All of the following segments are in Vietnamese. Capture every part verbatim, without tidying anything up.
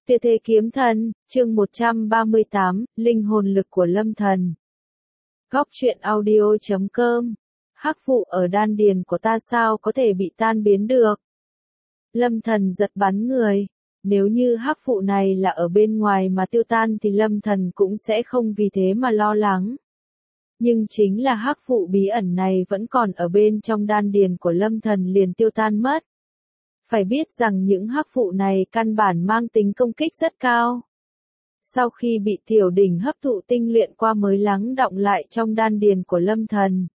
Tuyệt thế kiếm thần, chương một trăm ba mươi tám, linh hồn lực của lâm thần. Góc truyện audio chấm com. Hắc vụ ở đan điền của ta sao có thể bị tan biến được? Lâm thần giật bắn người. Nếu như hắc vụ này là ở bên ngoài mà tiêu tan thì lâm thần cũng sẽ không vì thế mà lo lắng. Nhưng chính là hắc vụ bí ẩn này vẫn còn ở bên trong đan điền của lâm thần liền tiêu tan mất. Phải biết rằng những hắc vụ này căn bản mang tính công kích rất cao. Sau khi bị tiểu đỉnh hấp thụ tinh luyện qua mới lắng đọng lại trong đan điền của lâm thần.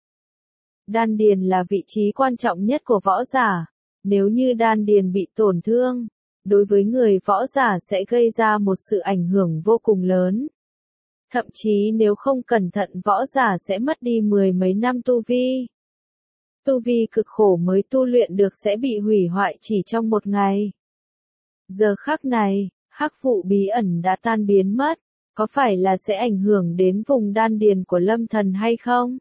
Đan điền là vị trí quan trọng nhất của võ giả. Nếu như đan điền bị tổn thương, đối với người võ giả sẽ gây ra một sự ảnh hưởng vô cùng lớn. Thậm chí nếu không cẩn thận võ giả sẽ mất đi mười mấy năm tu vi. Tu vi cực khổ mới tu luyện được sẽ bị hủy hoại chỉ trong một ngày. Giờ khắc này, hắc vụ bí ẩn đã tan biến mất, có phải là sẽ ảnh hưởng đến vùng đan điền của lâm thần hay không?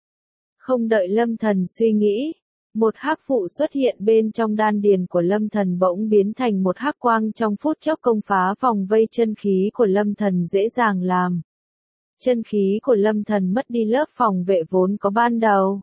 Không đợi lâm thần suy nghĩ, một hắc vụ xuất hiện bên trong đan điền của lâm thần bỗng biến thành một hắc quang trong phút chốc công phá vòng vây chân khí của lâm thần dễ dàng làm. Chân khí của lâm thần mất đi lớp phòng vệ vốn có ban đầu.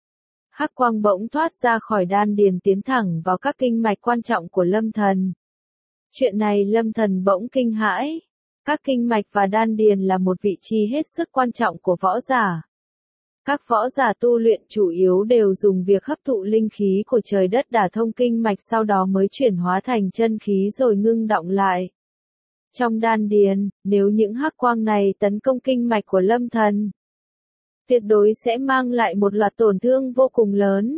Hắc quang bỗng thoát ra khỏi đan điền tiến thẳng vào các kinh mạch quan trọng của lâm thần. Chuyện này lâm thần bỗng kinh hãi. Các kinh mạch và đan điền là một vị trí hết sức quan trọng của võ giả. Các võ giả tu luyện chủ yếu đều dùng việc hấp thụ linh khí của trời đất đả thông kinh mạch sau đó mới chuyển hóa thành chân khí rồi ngưng đọng lại. Trong đan điền, nếu những hắc quang này tấn công kinh mạch của lâm thần, tuyệt đối sẽ mang lại một loạt tổn thương vô cùng lớn.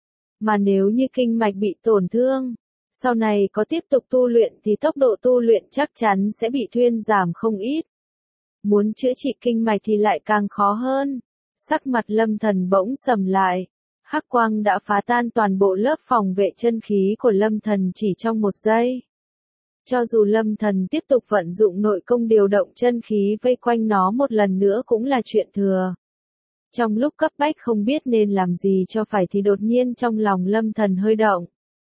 Mà nếu như kinh mạch bị tổn thương, sau này có tiếp tục tu luyện thì tốc độ tu luyện chắc chắn sẽ bị thuyên giảm không ít. Muốn chữa trị kinh mạch thì lại càng khó hơn. Sắc mặt lâm thần bỗng sầm lại. Hắc quang đã phá tan toàn bộ lớp phòng vệ chân khí của lâm thần chỉ trong một giây. Cho dù lâm thần tiếp tục vận dụng nội công điều động chân khí vây quanh nó một lần nữa cũng là chuyện thừa. Trong lúc cấp bách không biết nên làm gì cho phải thì đột nhiên trong lòng lâm thần hơi động.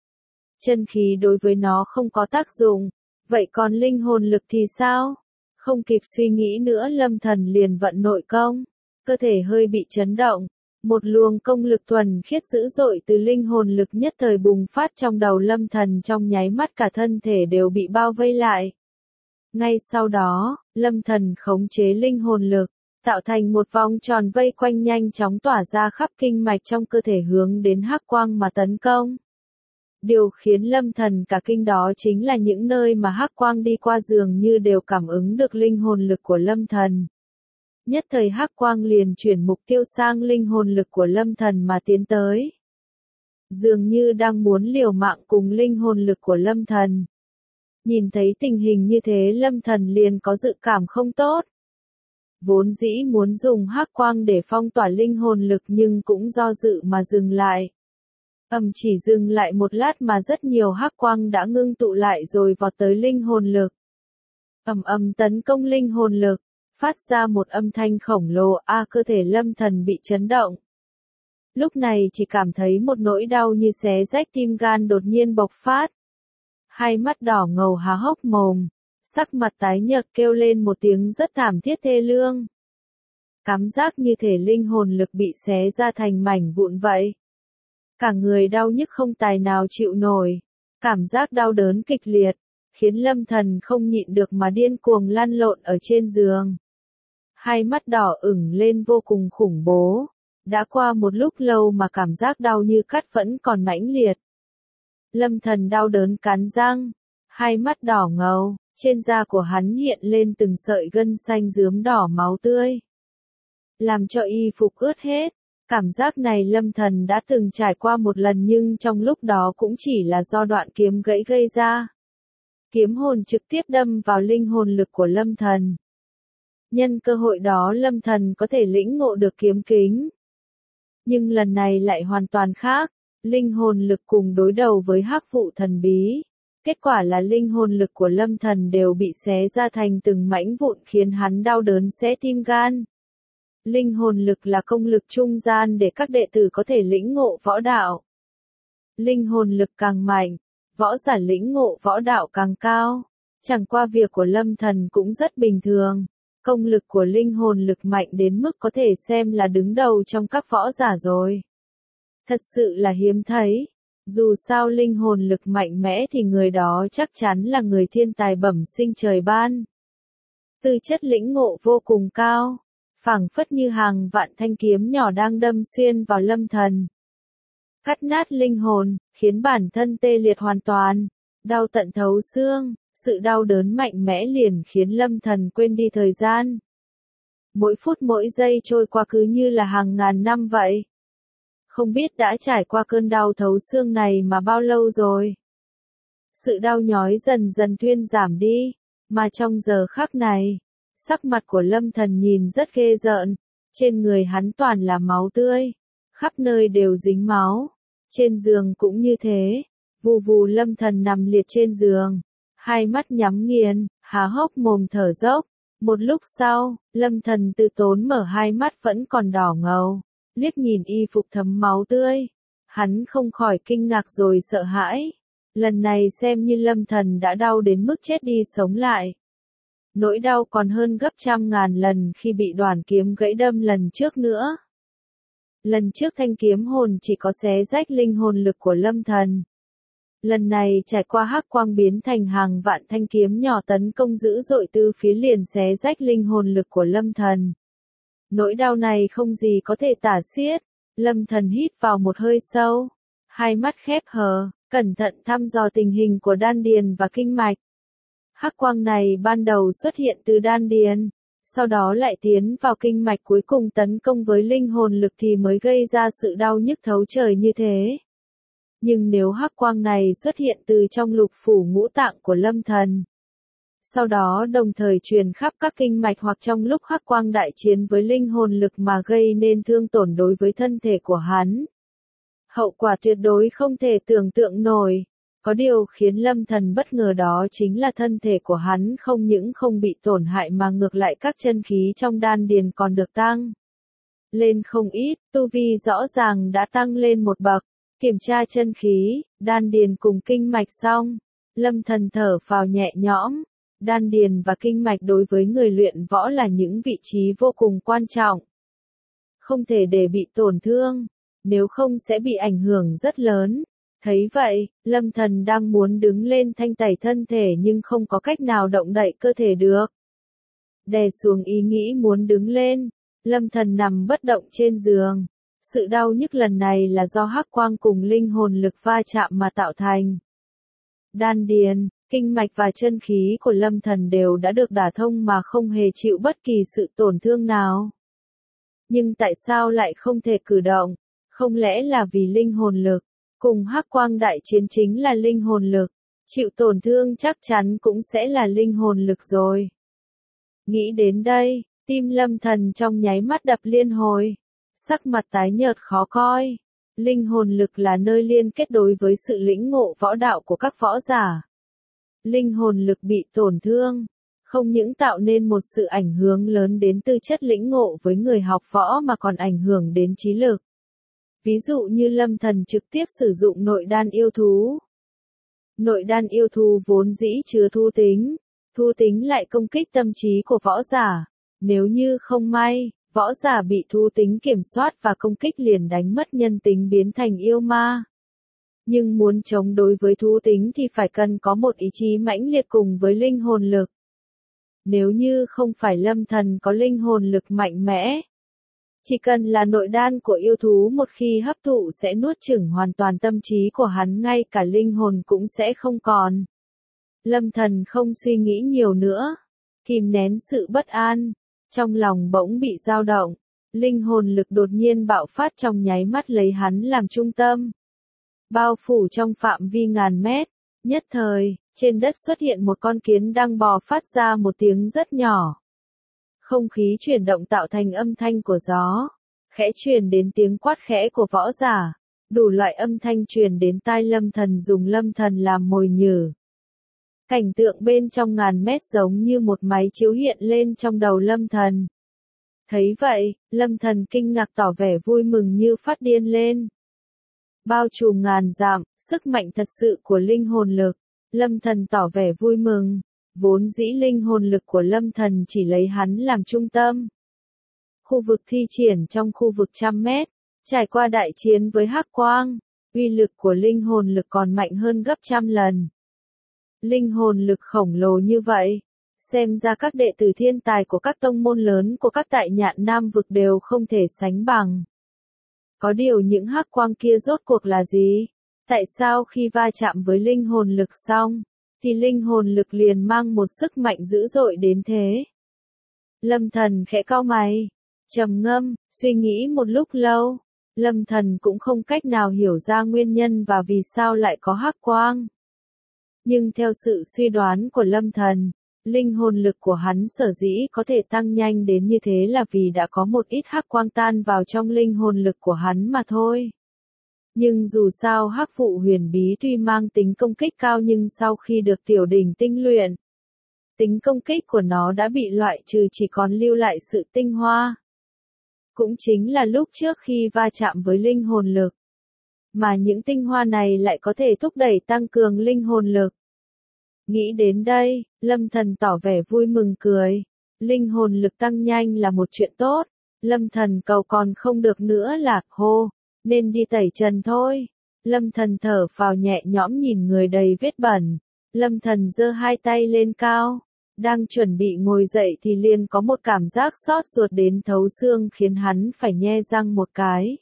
Chân khí đối với nó không có tác dụng, vậy còn linh hồn lực thì sao? Không kịp suy nghĩ nữa lâm thần liền vận nội công, cơ thể hơi bị chấn động. Một luồng công lực thuần khiết dữ dội từ linh hồn lực nhất thời bùng phát trong đầu lâm thần trong nháy mắt cả thân thể đều bị bao vây lại. Ngay sau đó, lâm thần khống chế linh hồn lực, tạo thành một vòng tròn vây quanh nhanh chóng tỏa ra khắp kinh mạch trong cơ thể hướng đến hắc quang mà tấn công. Điều khiến lâm thần cả kinh đó chính là những nơi mà hắc quang đi qua dường như đều cảm ứng được linh hồn lực của lâm thần. Nhất thời hắc quang liền chuyển mục tiêu sang linh hồn lực của lâm thần mà tiến tới. Dường như đang muốn liều mạng cùng linh hồn lực của lâm thần. Nhìn thấy tình hình như thế lâm thần liền có dự cảm không tốt. Vốn dĩ muốn dùng hắc quang để phong tỏa linh hồn lực nhưng cũng do dự mà dừng lại. Ầm chỉ dừng lại một lát mà rất nhiều hắc quang đã ngưng tụ lại rồi vọt tới linh hồn lực. Ầm ầm tấn công linh hồn lực, phát ra một âm thanh khổng lồ, a cơ thể lâm thần bị chấn động. Lúc này chỉ cảm thấy một nỗi đau như xé rách tim gan đột nhiên bộc phát. Hai mắt đỏ ngầu há hốc mồm, sắc mặt tái nhợt kêu lên một tiếng rất thảm thiết thê lương. Cảm giác như thể linh hồn lực bị xé ra thành mảnh vụn vậy. Cả người đau nhức không tài nào chịu nổi. Cảm giác đau đớn kịch liệt, khiến lâm thần không nhịn được mà điên cuồng lăn lộn ở trên giường. Hai mắt đỏ ửng lên vô cùng khủng bố. Đã qua một lúc lâu mà cảm giác đau như cắt vẫn còn mãnh liệt. Lâm thần đau đớn cắn răng, hai mắt đỏ ngầu, trên da của hắn hiện lên từng sợi gân xanh rướm đỏ máu tươi. Làm cho y phục ướt hết. Cảm giác này lâm thần đã từng trải qua một lần nhưng trong lúc đó cũng chỉ là do đoạn kiếm gãy gây ra. Kiếm hồn trực tiếp đâm vào linh hồn lực của lâm thần. Nhân cơ hội đó lâm thần có thể lĩnh ngộ được kiếm kính. Nhưng lần này lại hoàn toàn khác, linh hồn lực cùng đối đầu với hắc vụ thần bí. Kết quả là linh hồn lực của lâm thần đều bị xé ra thành từng mảnh vụn khiến hắn đau đớn xé tim gan. Linh hồn lực là công lực trung gian để các đệ tử có thể lĩnh ngộ võ đạo. Linh hồn lực càng mạnh, võ giả lĩnh ngộ võ đạo càng cao. Chẳng qua việc của Lâm Thần cũng rất bình thường. Công lực của linh hồn lực mạnh đến mức có thể xem là đứng đầu trong các võ giả rồi. Thật sự là hiếm thấy. Dù sao linh hồn lực mạnh mẽ thì người đó chắc chắn là người thiên tài bẩm sinh trời ban. Tư chất lĩnh ngộ vô cùng cao, phảng phất như hàng vạn thanh kiếm nhỏ đang đâm xuyên vào Lâm Thần. Cắt nát linh hồn, khiến bản thân tê liệt hoàn toàn, đau tận thấu xương, sự đau đớn mạnh mẽ liền khiến Lâm Thần quên đi thời gian. Mỗi phút mỗi giây trôi qua cứ như là hàng ngàn năm vậy. Không biết đã trải qua cơn đau thấu xương này mà bao lâu rồi. Sự đau nhói dần dần thuyên giảm đi, mà trong giờ khắc này, sắc mặt của Lâm Thần nhìn rất ghê rợn, trên người hắn toàn là máu tươi, khắp nơi đều dính máu, trên giường cũng như thế, vù vù Lâm Thần nằm liệt trên giường, hai mắt nhắm nghiền, há hốc mồm thở dốc, một lúc sau, Lâm Thần từ tốn mở hai mắt vẫn còn đỏ ngầu, liếc nhìn y phục thấm máu tươi, hắn không khỏi kinh ngạc rồi sợ hãi. Lần này xem như Lâm Thần đã đau đến mức chết đi sống lại. Nỗi đau còn hơn gấp trăm ngàn lần khi bị đoàn kiếm gãy đâm lần trước nữa. Lần trước thanh kiếm hồn chỉ có xé rách linh hồn lực của Lâm Thần. Lần này trải qua hắc quang biến thành hàng vạn thanh kiếm nhỏ tấn công dữ dội từ phía liền xé rách linh hồn lực của Lâm Thần. Nỗi đau này không gì có thể tả xiết. Lâm Thần hít vào một hơi sâu, hai mắt khép hờ, cẩn thận thăm dò tình hình của đan điền và kinh mạch. Hắc quang này ban đầu xuất hiện từ đan điền, sau đó lại tiến vào kinh mạch cuối cùng tấn công với linh hồn lực thì mới gây ra sự đau nhức thấu trời như thế. Nhưng nếu hắc quang này xuất hiện từ trong lục phủ ngũ tạng của Lâm Thần, sau đó đồng thời truyền khắp các kinh mạch hoặc trong lúc hắc quang đại chiến với linh hồn lực mà gây nên thương tổn đối với thân thể của hắn, hậu quả tuyệt đối không thể tưởng tượng nổi. Có điều khiến Lâm Thần bất ngờ đó chính là thân thể của hắn không những không bị tổn hại mà ngược lại các chân khí trong đan điền còn được tăng lên không ít, tu vi rõ ràng đã tăng lên một bậc. Kiểm tra chân khí, đan điền cùng kinh mạch xong, Lâm Thần thở phào nhẹ nhõm. Đan điền và kinh mạch đối với người luyện võ là những vị trí vô cùng quan trọng. Không thể để bị tổn thương, nếu không sẽ bị ảnh hưởng rất lớn. Thấy vậy, Lâm Thần đang muốn đứng lên thanh tẩy thân thể nhưng không có cách nào động đậy cơ thể được. Đè xuống ý nghĩ muốn đứng lên, Lâm Thần nằm bất động trên giường. Sự đau nhức lần này là do hắc quang cùng linh hồn lực va chạm mà tạo thành. Đan điền, kinh mạch và chân khí của Lâm Thần đều đã được đả thông mà không hề chịu bất kỳ sự tổn thương nào. Nhưng tại sao lại không thể cử động? Không lẽ là vì linh hồn lực? Cùng hắc quang đại chiến chính là linh hồn lực, chịu tổn thương chắc chắn cũng sẽ là linh hồn lực rồi. Nghĩ đến đây, tim Lâm Thần trong nháy mắt đập liên hồi, sắc mặt tái nhợt khó coi. Linh hồn lực là nơi liên kết đối với sự lĩnh ngộ võ đạo của các võ giả. Linh hồn lực bị tổn thương, không những tạo nên một sự ảnh hưởng lớn đến tư chất lĩnh ngộ với người học võ mà còn ảnh hưởng đến trí lực. Ví dụ như Lâm Thần trực tiếp sử dụng nội đan yêu thú. Nội đan yêu thú vốn dĩ chứa thú tính, thú tính lại công kích tâm trí của võ giả. Nếu như không may, võ giả bị thú tính kiểm soát và công kích liền đánh mất nhân tính biến thành yêu ma. Nhưng muốn chống đối với thú tính thì phải cần có một ý chí mãnh liệt cùng với linh hồn lực. Nếu như không phải Lâm Thần có linh hồn lực mạnh mẽ, chỉ cần là nội đan của yêu thú một khi hấp thụ sẽ nuốt chửng hoàn toàn tâm trí của hắn, ngay cả linh hồn cũng sẽ không còn. Lâm Thần không suy nghĩ nhiều nữa, kìm nén sự bất an, trong lòng bỗng bị dao động, linh hồn lực đột nhiên bạo phát trong nháy mắt lấy hắn làm trung tâm. Bao phủ trong phạm vi ngàn mét, nhất thời, trên đất xuất hiện một con kiến đang bò phát ra một tiếng rất nhỏ. Không khí chuyển động tạo thành âm thanh của gió, khẽ truyền đến tiếng quát khẽ của võ giả, đủ loại âm thanh truyền đến tai Lâm Thần dùng Lâm Thần làm mồi nhử. Cảnh tượng bên trong ngàn mét giống như một máy chiếu hiện lên trong đầu Lâm Thần. Thấy vậy, Lâm Thần kinh ngạc tỏ vẻ vui mừng như phát điên lên. Bao trùm ngàn dặm, sức mạnh thật sự của linh hồn lực, Lâm Thần tỏ vẻ vui mừng. Vốn dĩ linh hồn lực của Lâm Thần chỉ lấy hắn làm trung tâm. Khu vực thi triển trong khu vực trăm mét, trải qua đại chiến với Hắc Quang, uy lực của linh hồn lực còn mạnh hơn gấp trăm lần. Linh hồn lực khổng lồ như vậy, xem ra các đệ tử thiên tài của các tông môn lớn của các tại Nhạn Nam vực đều không thể sánh bằng. Có điều những hắc quang kia rốt cuộc là gì? Tại sao khi va chạm với linh hồn lực xong, thì linh hồn lực liền mang một sức mạnh dữ dội đến thế? Lâm Thần khẽ cau mày, trầm ngâm, suy nghĩ một lúc lâu. Lâm Thần cũng không cách nào hiểu ra nguyên nhân và vì sao lại có hắc quang. Nhưng theo sự suy đoán của Lâm Thần, linh hồn lực của hắn sở dĩ có thể tăng nhanh đến như thế là vì đã có một ít hắc quang tan vào trong linh hồn lực của hắn mà thôi. Nhưng dù sao hắc vụ huyền bí tuy mang tính công kích cao nhưng sau khi được tiểu đỉnh tinh luyện, tính công kích của nó đã bị loại trừ, chỉ còn lưu lại sự tinh hoa. Cũng chính là lúc trước khi va chạm với linh hồn lực, mà những tinh hoa này lại có thể thúc đẩy tăng cường linh hồn lực. Nghĩ đến đây, Lâm Thần tỏ vẻ vui mừng cười. Linh hồn lực tăng nhanh là một chuyện tốt. Lâm Thần cầu còn không được nữa là, hô, nên đi tẩy trần thôi. Lâm Thần thở phào nhẹ nhõm nhìn người đầy vết bẩn. Lâm Thần giơ hai tay lên cao, đang chuẩn bị ngồi dậy thì liền có một cảm giác xót ruột đến thấu xương khiến hắn phải nhe răng một cái.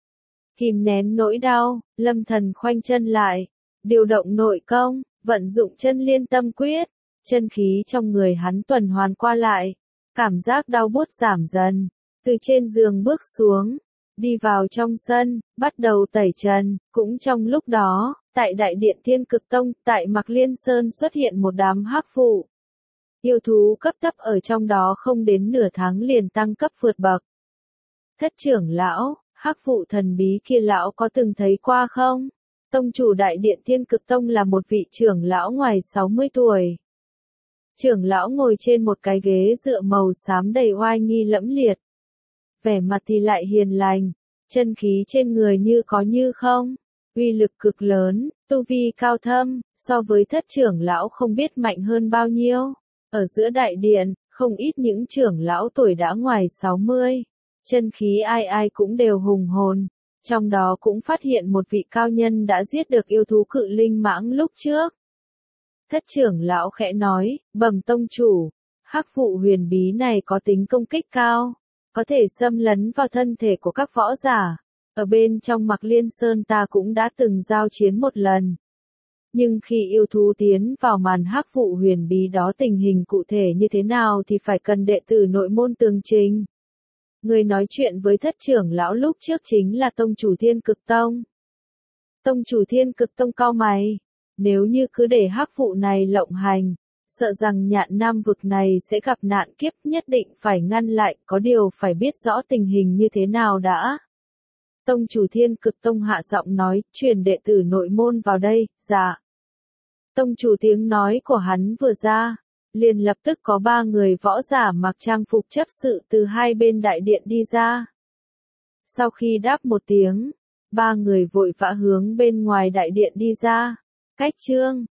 Kìm nén nỗi đau, Lâm Thần khoanh chân lại, điều động nội công, vận dụng chân liên tâm quyết, chân khí trong người hắn tuần hoàn qua lại, cảm giác đau buốt giảm dần, từ trên giường bước xuống, đi vào trong sân, bắt đầu tẩy trần. Cũng trong lúc đó, tại Đại Điện Thiên Cực Tông, tại Mạc Liên Sơn xuất hiện một đám hắc vụ. Yêu thú cấp thấp ở trong đó không đến nửa tháng liền tăng cấp vượt bậc. Thất trưởng lão, hắc vụ thần bí kia lão có từng thấy qua không? Tông chủ Đại Điện Thiên Cực Tông là một vị trưởng lão ngoài sáu mươi tuổi. Trưởng lão ngồi trên một cái ghế dựa màu xám đầy oai nghi lẫm liệt. Vẻ mặt thì lại hiền lành, chân khí trên người như có như không, uy lực cực lớn, tu vi cao thâm, so với thất trưởng lão không biết mạnh hơn bao nhiêu. Ở giữa đại điện, không ít những trưởng lão tuổi đã ngoài sáu mươi, chân khí ai ai cũng đều hùng hồn. Trong đó cũng phát hiện một vị cao nhân đã giết được yêu thú cự linh mãng lúc trước. Thất trưởng lão khẽ nói, bẩm tông chủ, hắc vụ huyền bí này có tính công kích cao, có thể xâm lấn vào thân thể của các võ giả. Ở bên trong Mạc Liên Sơn ta cũng đã từng giao chiến một lần. Nhưng khi yêu thú tiến vào màn hắc vụ huyền bí đó tình hình cụ thể như thế nào thì phải cần đệ tử nội môn tường trình. Người nói chuyện với thất trưởng lão lúc trước chính là tông chủ Thiên Cực Tông. Tông chủ Thiên Cực Tông cau mày, nếu như cứ để hắc vụ này lộng hành, sợ rằng Nhạn Nam vực này sẽ gặp nạn kiếp, nhất định phải ngăn lại, có điều phải biết rõ tình hình như thế nào đã. Tông chủ Thiên Cực Tông hạ giọng nói, truyền đệ tử nội môn vào đây. Dạ. Tông chủ tiếng nói của hắn vừa ra, liền lập tức có ba người võ giả mặc trang phục chấp sự từ hai bên đại điện đi ra. Sau khi đáp một tiếng, ba người vội vã hướng bên ngoài đại điện đi ra. Cách chương